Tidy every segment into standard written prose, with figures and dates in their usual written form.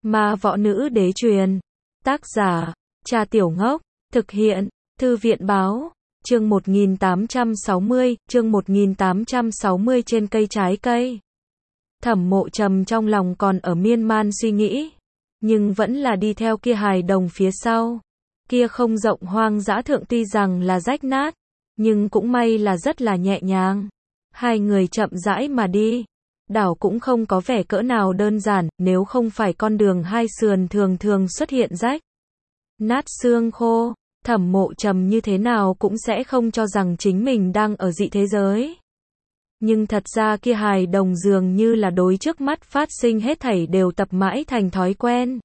Ma võ nữ đế truyền. Tác giả, Cha Tiểu Ngốc. Thực hiện, Thư viện báo. Chương 1860, trên cây trái cây. Thẩm Mộ Trầm trong lòng còn ở miên man suy nghĩ, nhưng vẫn là đi theo kia hài đồng phía sau. Kia không rộng hoang dã thượng tuy rằng là rách nát, nhưng cũng may là rất là nhẹ nhàng. Hai người chậm rãi mà đi. Đảo cũng không có vẻ cỡ nào đơn giản, nếu không phải con đường hai sườn thường thường xuất hiện rách nát xương khô, Thẩm Mộ Trầm như thế nào cũng sẽ không cho rằng chính mình đang ở dị thế giới. Nhưng thật ra kia hài đồng dường như là đối trước mắt phát sinh hết thảy đều tập mãi thành thói quen.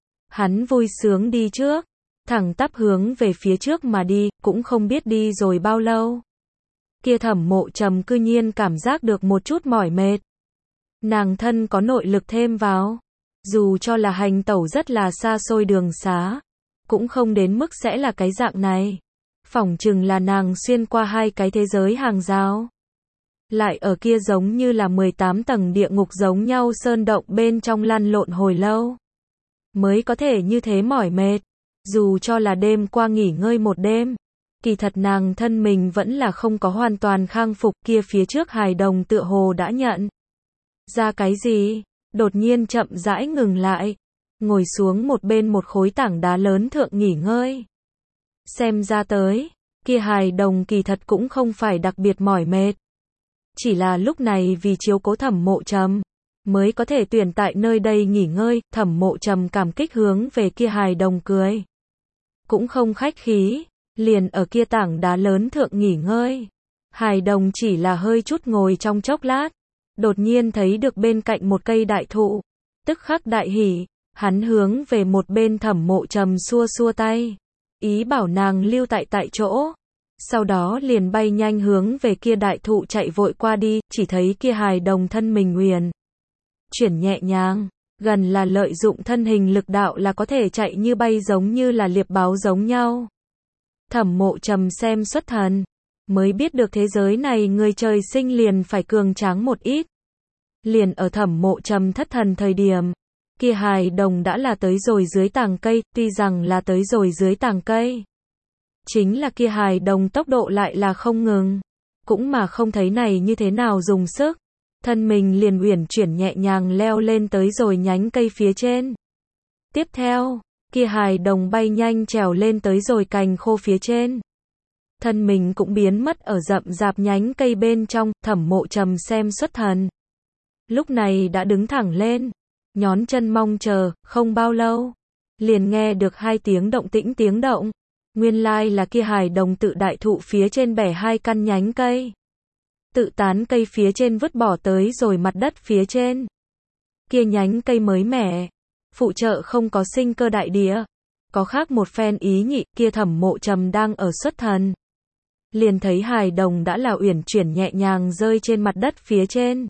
Hắn vui sướng đi trước, thẳng tắp hướng về phía trước mà đi, cũng không biết đi rồi bao lâu. Kia Thẩm Mộ Trầm cư nhiên cảm giác được một chút mỏi mệt. Nàng thân có nội lực thêm vào, dù cho là hành tẩu rất là xa xôi đường xá, cũng không đến mức sẽ là cái dạng này. Phỏng chừng là nàng xuyên qua hai cái thế giới hàng rào. Lại ở kia giống như là 18 tầng địa ngục giống nhau sơn động bên trong lăn lộn hồi lâu. Mới có thể như thế mỏi mệt. Dù cho là đêm qua nghỉ ngơi một đêm, kỳ thật nàng thân mình vẫn là không có hoàn toàn khang phục. Kia phía trước hài đồng tựa hồ đã nhận ra cái gì, đột nhiên chậm rãi ngừng lại, ngồi xuống một bên một khối tảng đá lớn thượng nghỉ ngơi. Xem ra tới, kia hài đồng kỳ thật cũng không phải đặc biệt mỏi mệt. Chỉ là lúc này vì chiếu cố Thẩm Mộ Trầm, mới có thể tuyển tại nơi đây nghỉ ngơi. Thẩm Mộ Trầm cảm kích hướng về kia hài đồng cười. Cũng không khách khí, liền ở kia tảng đá lớn thượng nghỉ ngơi. Hài đồng chỉ là hơi chút ngồi trong chốc lát, đột nhiên thấy được bên cạnh một cây đại thụ, tức khắc đại hỉ, hắn hướng về một bên Thẩm Mộ Trầm xua xua tay, ý bảo nàng lưu tại chỗ. Sau đó liền bay nhanh hướng về kia đại thụ chạy vội qua đi, chỉ thấy kia hài đồng thân mình huyền chuyển nhẹ nhàng, gần là lợi dụng thân hình lực đạo là có thể chạy như bay giống như là liệp báo giống nhau. Thẩm Mộ Trầm xem xuất thần, mới biết được thế giới này người trời sinh liền phải cường tráng một ít. Liền ở Thẩm Mộ Trầm thất thần thời điểm, kia hài đồng đã là tới rồi dưới tàng cây. Tuy rằng là tới rồi dưới tàng cây, chính là kia hài đồng tốc độ lại là không ngừng, cũng mà không thấy này như thế nào dùng sức, thân mình liền uyển chuyển nhẹ nhàng leo lên tới rồi nhánh cây phía trên. Tiếp theo, kia hài đồng bay nhanh trèo lên tới rồi cành khô phía trên, thân mình cũng biến mất ở rậm rạp nhánh cây bên trong. Thẩm Mộ Trầm xem xuất thần, lúc này đã đứng thẳng lên, nhón chân mong chờ. Không bao lâu, liền nghe được hai tiếng tiếng động. Nguyên lai là kia hài đồng tự đại thụ phía trên bẻ hai căn nhánh cây, tự tán cây phía trên vứt bỏ tới rồi mặt đất phía trên. Kia nhánh cây mới mẻ, phụ trợ không có sinh cơ đại địa, có khác một phen ý nhị. Kia Thẩm Mộ Trầm đang ở xuất thần, liền thấy hài đồng đã là uyển chuyển nhẹ nhàng rơi trên mặt đất phía trên.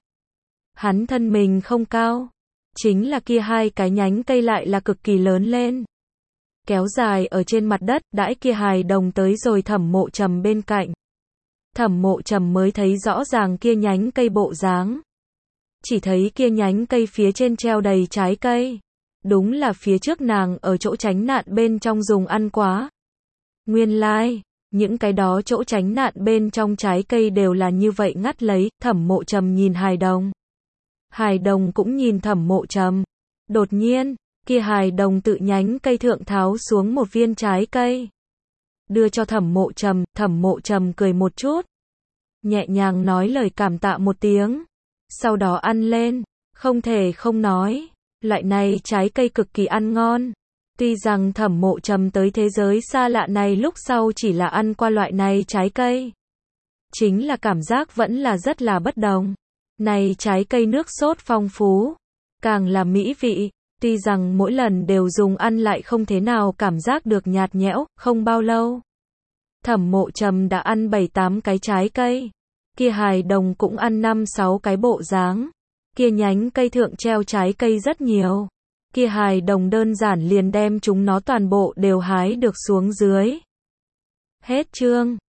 Hắn thân mình không cao, chính là kia hai cái nhánh cây lại là cực kỳ lớn lên, kéo dài ở trên mặt đất. Đãi kia hài đồng tới rồi Thẩm Mộ Trầm bên cạnh, Thẩm Mộ Trầm mới thấy rõ ràng kia nhánh cây bộ dáng. Chỉ thấy kia nhánh cây phía trên treo đầy trái cây, đúng là phía trước nàng ở chỗ tránh nạn bên trong dùng ăn quá. Nguyên lai, những cái đó chỗ tránh nạn bên trong trái cây đều là như vậy ngắt lấy. Thẩm Mộ Trầm nhìn hài đồng, hài đồng cũng nhìn Thẩm Mộ Trầm. Đột nhiên, kia hài đồng tự nhánh cây thượng tháo xuống một viên trái cây, đưa cho Thẩm Mộ Trầm. Thẩm Mộ Trầm cười một chút, nhẹ nhàng nói lời cảm tạ một tiếng, sau đó ăn lên. Không thể không nói, loại này trái cây cực kỳ ăn ngon. Tuy rằng Thẩm Mộ Trầm tới thế giới xa lạ này lúc sau chỉ là ăn qua loại này trái cây, chính là cảm giác vẫn là rất là bất đồng. Này trái cây nước sốt phong phú, càng là mỹ vị. Tuy rằng mỗi lần đều dùng ăn lại không thế nào cảm giác được nhạt nhẽo. Không bao lâu, Thẩm Mộ Trầm đã ăn 7-8 cái trái cây. Kia hài đồng cũng ăn 5-6 cái bộ dáng. Kia nhánh cây thượng treo trái cây rất nhiều. Kia hài đồng đơn giản liền đem chúng nó toàn bộ đều hái được xuống dưới. Hết chương.